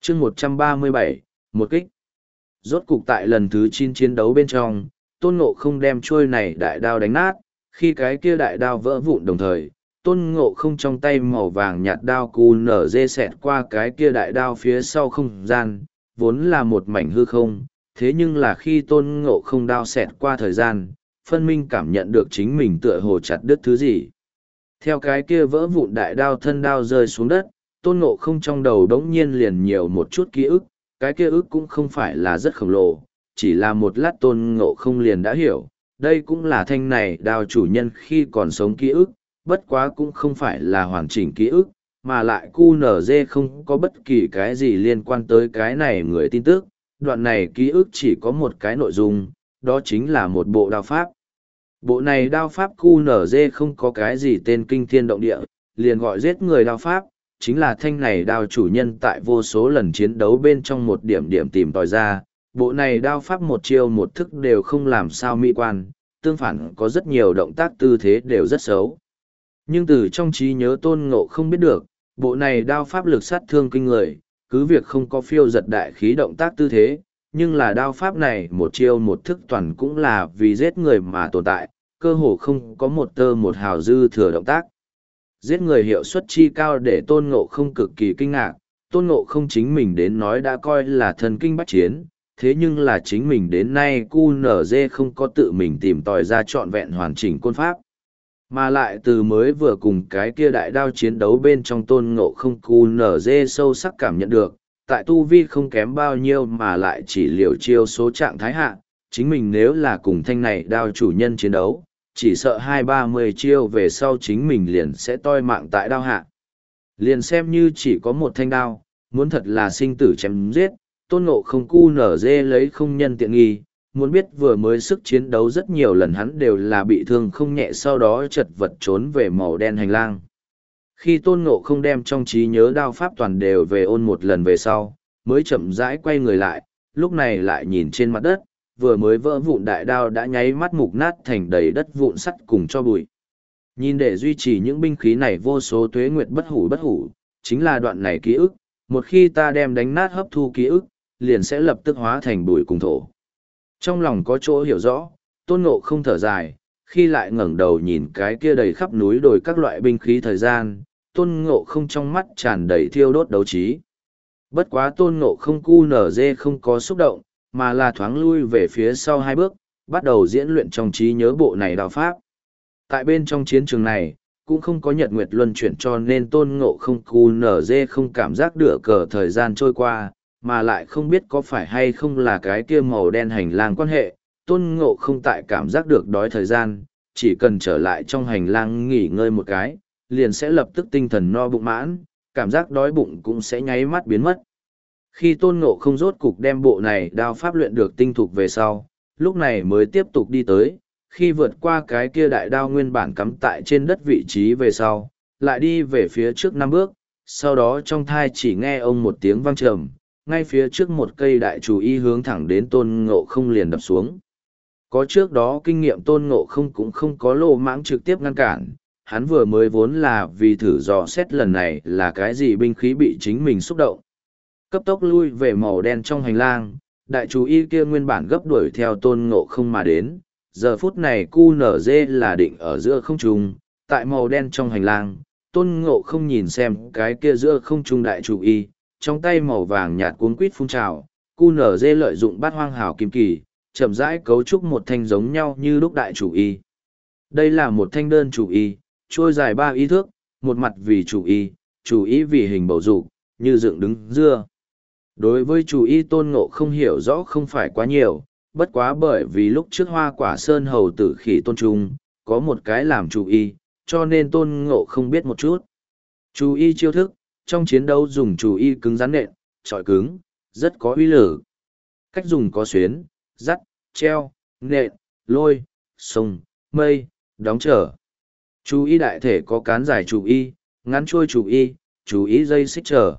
chương 137, một kích. Rốt cục tại lần thứ 9 chiến đấu bên trong, Tôn Ngộ không đem chuôi này đại đao đánh nát, khi cái kia đại đao vỡ vụn đồng thời, Tôn Ngộ không trong tay màu vàng nhạt đao cù nở dê xẹt qua cái kia đại đao phía sau không gian, vốn là một mảnh hư không, thế nhưng là khi Tôn Ngộ không đao xẹt qua thời gian, phân minh cảm nhận được chính mình tựa hồ chặt đứt thứ gì. Theo cái kia vỡ vụn đại đao thân đao rơi xuống đất, Tôn Ngộ không trong đầu đống nhiên liền nhiều một chút ký ức, cái kia ức cũng không phải là rất khổng lồ, chỉ là một lát Tôn Ngộ không liền đã hiểu, đây cũng là thanh này đao chủ nhân khi còn sống ký ức, bất quá cũng không phải là hoàn chỉnh ký ức, mà lại QNZ không có bất kỳ cái gì liên quan tới cái này người tin tức, đoạn này ký ức chỉ có một cái nội dung, đó chính là một bộ đao pháp. Bộ này đao pháp QNZ không có cái gì tên kinh thiên động địa, liền gọi giết người đao pháp, chính là thanh này đao chủ nhân tại vô số lần chiến đấu bên trong một điểm điểm tìm tòi ra. Bộ này đao pháp một chiêu một thức đều không làm sao mỹ quan, tương phản có rất nhiều động tác tư thế đều rất xấu. Nhưng từ trong trí nhớ Tôn Ngộ không biết được, bộ này đao pháp lực sát thương kinh người, cứ việc không có phiêu giật đại khí động tác tư thế, nhưng là đao pháp này một chiêu một thức toàn cũng là vì giết người mà tồn tại, cơ hồ không có một tơ một hào dư thừa động tác. Giết người hiệu suất chi cao để Tôn Ngộ không cực kỳ kinh ngạc, Tôn Ngộ không chính mình đến nói đã coi là thần kinh bách chiến, thế nhưng là chính mình đến nay QNZ không có tự mình tìm tòi ra trọn vẹn hoàn chỉnh côn pháp. Mà lại từ mới vừa cùng cái kia đại đao chiến đấu bên trong Tôn Ngộ không QNZ sâu sắc cảm nhận được, tại tu vi không kém bao nhiêu mà lại chỉ liều chiêu số trạng thái hạ, chính mình nếu là cùng thanh này đao chủ nhân chiến đấu, chỉ sợ 20-30 chiêu về sau chính mình liền sẽ toi mạng tại đao hạ. Liền xem như chỉ có một thanh đao, muốn thật là sinh tử chém giết, Tôn Ngộ không QNZ lấy không nhân tiện nghi, muốn biết vừa mới sức chiến đấu rất nhiều lần hắn đều là bị thương không nhẹ sau đó chật vật trốn về màu đen hành lang. Khi Tôn Ngộ không đem trong trí nhớ đao pháp toàn đều về ôn một lần về sau, mới chậm rãi quay người lại, lúc này lại nhìn trên mặt đất, vừa mới vỡ vụn đại đao đã nháy mắt mục nát thành đầy đất vụn sắt cùng cho bụi. Nhìn để duy trì những binh khí này vô số tuế nguyệt bất hủ, chính là đoạn này ký ức, một khi ta đem đánh nát hấp thu ký ức, liền sẽ lập tức hóa thành bụi cùng thổ. Trong lòng có chỗ hiểu rõ, Tôn Ngộ không thở dài, khi lại ngẩng đầu nhìn cái kia đầy khắp núi đồi các loại binh khí thời gian, Tôn Ngộ không trong mắt tràn đầy thiêu đốt đấu trí. Bất quá Tôn Ngộ không QNZ không có xúc động, mà là thoáng lui về phía sau 2 bước, bắt đầu diễn luyện trong trí nhớ bộ này đao pháp. Tại bên trong chiến trường này, cũng không có nhật nguyệt luân chuyển cho nên Tôn Ngộ không QNZ không cảm giác được cờ thời gian trôi qua, mà lại không biết có phải hay không là cái kia màu đen hành lang quan hệ, Tôn Ngộ không tại cảm giác được đói thời gian, chỉ cần trở lại trong hành lang nghỉ ngơi một cái, liền sẽ lập tức tinh thần no bụng mãn, cảm giác đói bụng cũng sẽ nháy mắt biến mất. Khi Tôn Ngộ không rốt cục đem bộ này đao pháp luyện được tinh thục về sau, lúc này mới tiếp tục đi tới, khi vượt qua cái kia đại đao nguyên bản cắm tại trên đất vị trí về sau, lại đi về phía trước 5 bước, sau đó trong thai chỉ nghe ông một tiếng vang trầm, ngay phía trước một cây đại chủ y hướng thẳng đến Tôn Ngộ không liền đập xuống. Có trước đó kinh nghiệm Tôn Ngộ không cũng không có lô mãng trực tiếp ngăn cản, hắn vừa mới vốn là vì thử dò xét lần này là cái gì binh khí bị chính mình xúc động. Cấp tốc lui về màu đen trong hành lang, đại chú y kia nguyên bản gấp đuổi theo Tôn Ngộ không mà đến, giờ phút này QNZ là định ở giữa không trung, tại màu đen trong hành lang, Tôn Ngộ không nhìn xem cái kia giữa không trung đại chú y, trong tay màu vàng nhạt cuốn quýt phun trào, QNZ lợi dụng bát hoang hảo kim kỳ, chậm rãi cấu trúc một thanh giống nhau như lúc đại chủ y. Đây là một thanh đơn chủ y, trôi dài 3 y thước, một mặt vì chủ y vì hình bầu dục, như dựng đứng dưa. Đối với chủ y Tôn Ngộ không hiểu rõ không phải quá nhiều, bất quá bởi vì lúc trước Hoa Quả Sơn hầu tử Khỉ Tôn Trung, có một cái làm chủ y, cho nên Tôn Ngộ không biết một chút. Chủ y chiêu thức, trong chiến đấu dùng chủ y cứng rắn nện, trọi cứng, rất có uy lực. Cách dùng có xuyến, dắt, treo, nện, lôi, sông, mây, đóng trở. Chủ y đại thể có cán dài chủ y, ngắn trôi chủ y dây xích trở.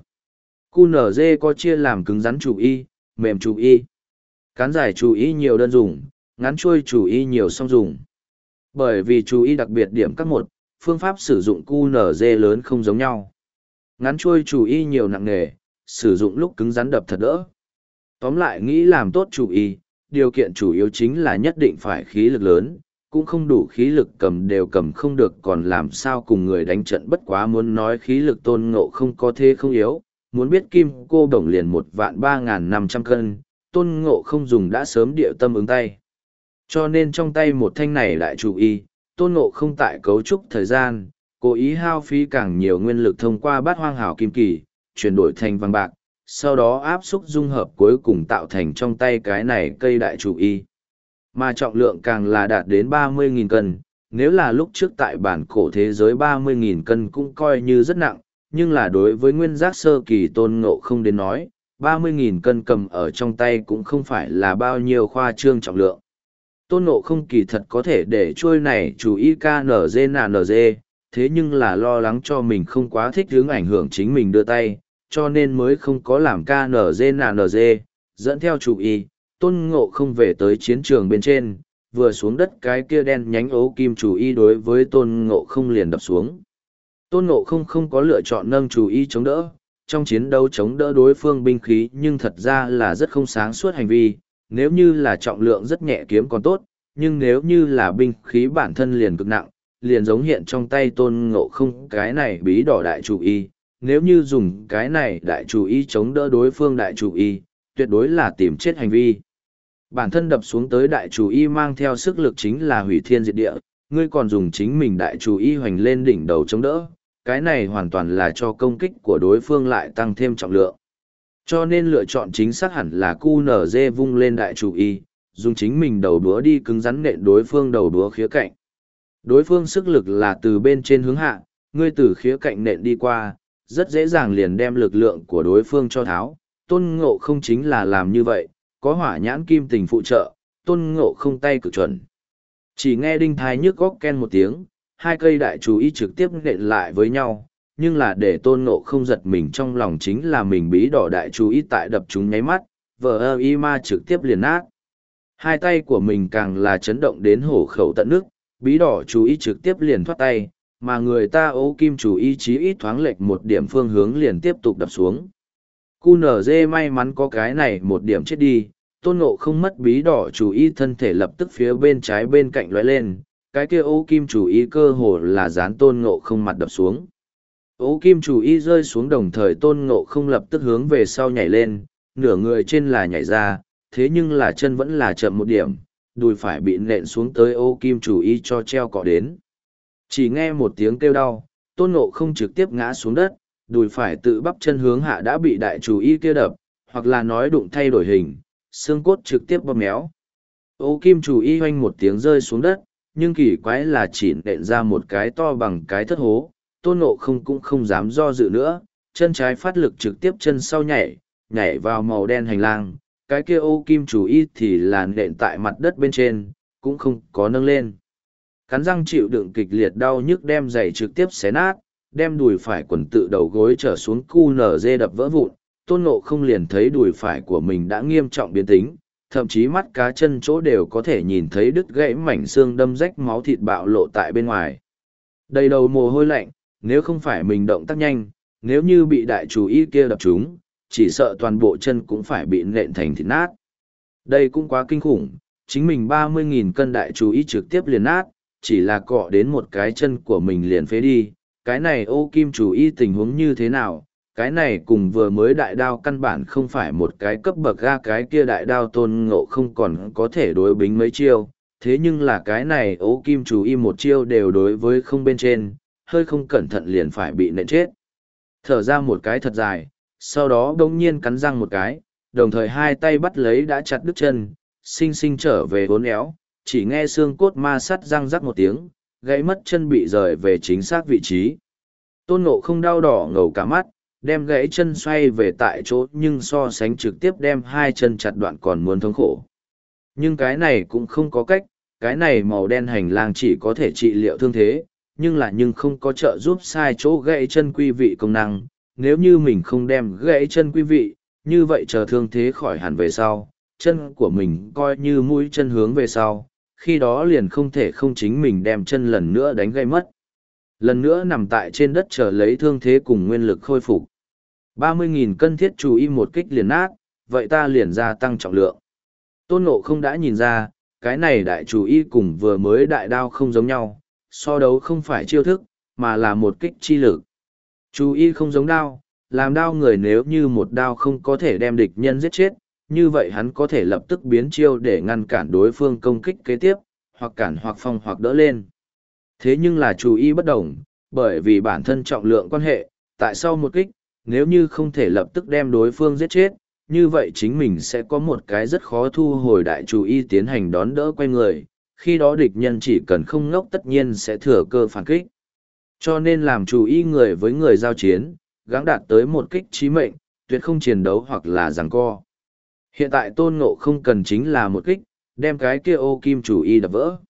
QNZ có chia làm cứng rắn chủ y, mềm chủ y. Cán dài chủ y nhiều đơn dùng, ngắn trôi chủ y nhiều song dùng. Bởi vì chủ y đặc biệt điểm các một, phương pháp sử dụng QNZ lớn không giống nhau. Ngắn trôi chủ y nhiều nặng nề, sử dụng lúc cứng rắn đập thật đỡ. Tóm lại nghĩ làm tốt chủ y, điều kiện chủ yếu chính là nhất định phải khí lực lớn, cũng không đủ khí lực cầm đều cầm không được còn làm sao cùng người đánh trận. Bất quá muốn nói khí lực Tôn Ngộ không có thế không yếu, muốn biết kim cô bổng liền 1.3.500 cân, Tôn Ngộ không dùng đã sớm điệu tâm ứng tay. Cho nên trong tay một thanh này đại chủ y, Tôn Ngộ không tại cấu trúc thời gian, cố ý hao phí càng nhiều nguyên lực thông qua bát hoang hảo kim kỳ, chuyển đổi thành vàng bạc, sau đó áp xúc dung hợp cuối cùng tạo thành trong tay cái này cây đại chủ y. Mà trọng lượng càng là đạt đến 30.000 cân, nếu là lúc trước tại bản cổ thế giới 30.000 cân cũng coi như rất nặng, nhưng là đối với nguyên giác sơ kỳ Tôn Ngộ không đến nói, 30.000 cân cầm ở trong tay cũng không phải là bao nhiêu khoa trương trọng lượng. Tôn Ngộ không kỳ thật có thể để trôi này chủ y KNG, thế nhưng là lo lắng cho mình không quá thích hướng ảnh hưởng chính mình đưa tay, cho nên mới không có làm KNG, dẫn theo chủ y. Tôn Ngộ không về tới chiến trường bên trên, vừa xuống đất cái kia đen nhánh ố kim chủ y đối với Tôn Ngộ không liền đập xuống. Tôn Ngộ không không có lựa chọn nâng chủ y chống đỡ, trong chiến đấu chống đỡ đối phương binh khí nhưng thật ra là rất không sáng suốt hành vi, nếu như là trọng lượng rất nhẹ kiếm còn tốt, nhưng nếu như là binh khí bản thân liền cực nặng, liền giống hiện trong tay Tôn Ngộ không cái này bí đỏ đại chủ y, nếu như dùng cái này đại chủ y chống đỡ đối phương đại chủ y, tuyệt đối là tìm chết hành vi. Bản thân đập xuống tới đại chủ y mang theo sức lực chính là hủy thiên diệt địa, ngươi còn dùng chính mình đại chủ y hoành lên đỉnh đầu chống đỡ, cái này hoàn toàn là cho công kích của đối phương lại tăng thêm trọng lượng. Cho nên lựa chọn chính xác hẳn là QNZ vung lên đại chủ y, dùng chính mình đầu đũa đi cứng rắn nện đối phương đầu đũa khía cạnh. Đối phương sức lực là từ bên trên hướng hạ, ngươi từ khía cạnh nện đi qua, rất dễ dàng liền đem lực lượng của đối phương cho tháo. Tôn Ngộ không chính là làm như vậy, có hỏa nhãn kim tình phụ trợ, Tôn Ngộ không tay cực chuẩn. Chỉ nghe đinh thai nhức góc ken một tiếng, hai cây đại chú ý trực tiếp nện lại với nhau, nhưng là để Tôn Ngộ không giật mình trong lòng chính là mình bí đỏ đại chú ý tại đập chúng nháy mắt, vờ y ma trực tiếp liền nát. Hai tay của mình càng là chấn động đến hổ khẩu tận nước, bí đỏ chú ý trực tiếp liền thoát tay, mà người ta ố kim chú ý chí ít thoáng lệch một điểm phương hướng liền tiếp tục đập xuống. QNZ may mắn có cái này một điểm chết đi, Tôn Ngộ không mất bí đỏ chú ý thân thể lập tức phía bên trái bên cạnh lóe lên, cái kia ố kim chú ý cơ hồ là dán Tôn Ngộ không mặt đập xuống. Ố kim chú ý rơi xuống đồng thời Tôn Ngộ không lập tức hướng về sau nhảy lên, nửa người trên là nhảy ra, thế nhưng là chân vẫn là chậm một điểm, đùi phải bị nện xuống tới ố kim chú ý cho treo cọ đến. Chỉ nghe một tiếng kêu đau, Tôn Ngộ không trực tiếp ngã xuống đất, đùi phải tự bắp chân hướng hạ đã bị đại chủ y kia đập, hoặc là nói đụng thay đổi hình, xương cốt trực tiếp bóp méo. Ô kim chủ y hoanh một tiếng rơi xuống đất, nhưng kỳ quái là chỉ nện ra một cái to bằng cái thất hố, Tôn Ngộ không cũng không dám do dự nữa, chân trái phát lực trực tiếp chân sau nhảy vào màu đen hành lang, cái kia ô kim chủ y thì là nện tại mặt đất bên trên, cũng không có nâng lên. Cắn răng chịu đựng kịch liệt đau nhức đem giày trực tiếp xé nát, đem đùi phải quần tự đầu gối trở xuống QNZ đập vỡ vụn, Tôn Ngộ không liền thấy đùi phải của mình đã nghiêm trọng biến tính, thậm chí mắt cá chân chỗ đều có thể nhìn thấy đứt gãy mảnh xương đâm rách máu thịt bạo lộ tại bên ngoài. Đầy đầu mồ hôi lạnh, nếu không phải mình động tác nhanh, nếu như bị đại chủ y kia đập trúng, chỉ sợ toàn bộ chân cũng phải bị nện thành thịt nát. Đây cũng quá kinh khủng, chính mình 30.000 cân đại chủ y trực tiếp liền nát, chỉ là cọ đến một cái chân của mình liền phế đi. Cái này ô kim chủ y tình huống như thế nào, cái này cùng vừa mới đại đao căn bản không phải một cái cấp bậc ga, cái kia đại đao Tôn Ngộ không còn có thể đối bính mấy chiêu, thế nhưng là cái này ô kim chủ y một chiêu đều đối với không bên trên, hơi không cẩn thận liền phải bị nện chết. Thở ra một cái thật dài, sau đó đông nhiên cắn răng một cái, đồng thời hai tay bắt lấy đã chặt đứt chân, xinh xinh trở về uốn éo, chỉ nghe xương cốt ma sắt răng rắc một tiếng, gãy mất chân bị rời về chính xác vị trí. Tôn Ngộ không đau đỏ ngầu cả mắt, đem gãy chân xoay về tại chỗ nhưng so sánh trực tiếp đem hai chân chặt đoạn còn muốn thống khổ. Nhưng cái này cũng không có cách, cái này màu đen hành lang chỉ có thể trị liệu thương thế, nhưng không có trợ giúp sai chỗ gãy chân quy vị công năng. Nếu như mình không đem gãy chân quy vị, như vậy chờ thương thế khỏi hẳn về sau, chân của mình coi như mũi chân hướng về sau, khi đó liền không thể không chính mình đem chân lần nữa đánh gãy mất. Lần nữa nằm tại trên đất chờ lấy thương thế cùng nguyên lực khôi phục. 30.000 cân thiết chú y một kích liền nát, vậy ta liền gia tăng trọng lượng. Tôn Ngộ không đã nhìn ra, cái này đại chú y cùng vừa mới đại đao không giống nhau, so đấu không phải chiêu thức, mà là một kích chi lực. Chú y không giống đao, làm đao người nếu như một đao không có thể đem địch nhân giết chết, như vậy hắn có thể lập tức biến chiêu để ngăn cản đối phương công kích kế tiếp, hoặc cản hoặc phong hoặc đỡ lên. Thế nhưng là chú y bất đồng, bởi vì bản thân trọng lượng quan hệ, tại sau một kích, nếu như không thể lập tức đem đối phương giết chết, như vậy chính mình sẽ có một cái rất khó thu hồi đại chú y tiến hành đón đỡ quay người, khi đó địch nhân chỉ cần không ngốc tất nhiên sẽ thừa cơ phản kích. Cho nên làm chú y người với người giao chiến, gắng đạt tới một kích chí mệnh, tuyệt không chiến đấu hoặc là giằng co. Hiện tại Tôn Ngộ không cần chính là một kích, đem cái kia ô kim chủ y đập vỡ.